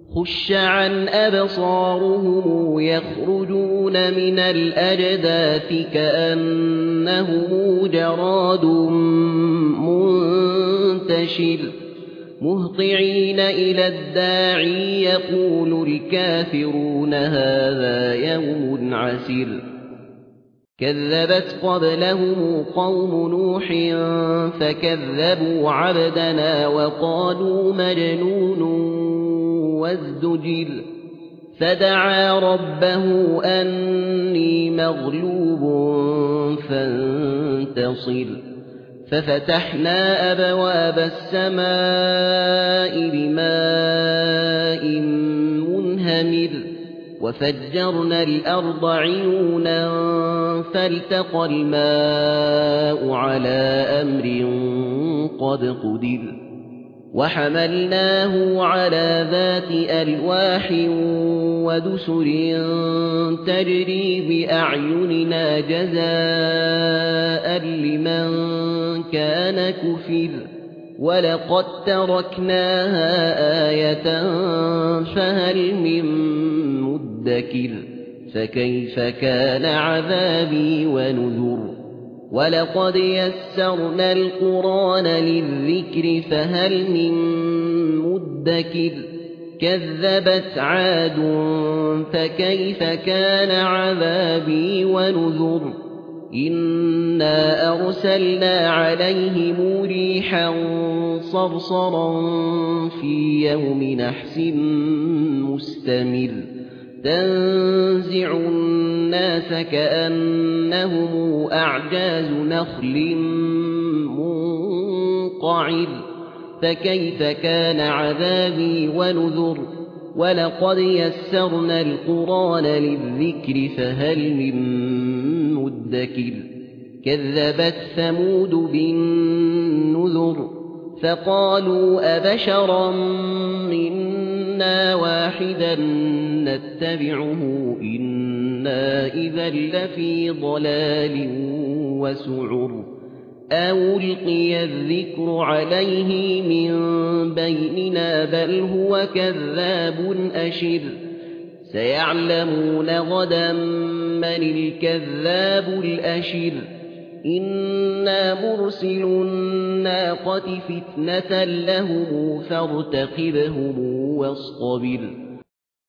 خش عن أبصارهم يخرجون من الأجداث كأنهم جراد منتشر مهطعين إلى الداعي يقول الكافرون هذا يوم عسر كذبت قبلهم قوم نوح فكذبوا عبدنا وقالوا مجنون وازدجر فدعا ربه أني مغلوب فانتصر ففتحنا أبواب السماء بماء منهمر وفجرنا الأرض عيونا فالتقى الماء على أمر قد قدر وحملناه على ذات ألواح ودسر تجري بأعيننا جزاء لمن كان كفر ولقد تركناها آية فهل من مدكر فكيف كان عذابي ونذر ولقد يسرنا القرآن للذكر فهل من مدكر كذبت عاد فكيف كان عذابي ونذر إنا أرسلنا عليهم ريحا صرصرا في يوم نحس مستمر تنزع الناس كأنهم أعجاز نخل منقعر فكيف كان عذابي ونذر ولقد يسرنا القرآن للذكر فهل من مدكر كذبت ثمود بالنذر فقالوا أبشرا منا واحدا نتبعه إنا إذا لفي ضلال وسعر ألقي الذكر عليه من بيننا بل هو كذاب أشر سيعلمون غدا من الكذاب الأشر إنا مرسل الناقة فتنة لهم فارتقبهم واصطبر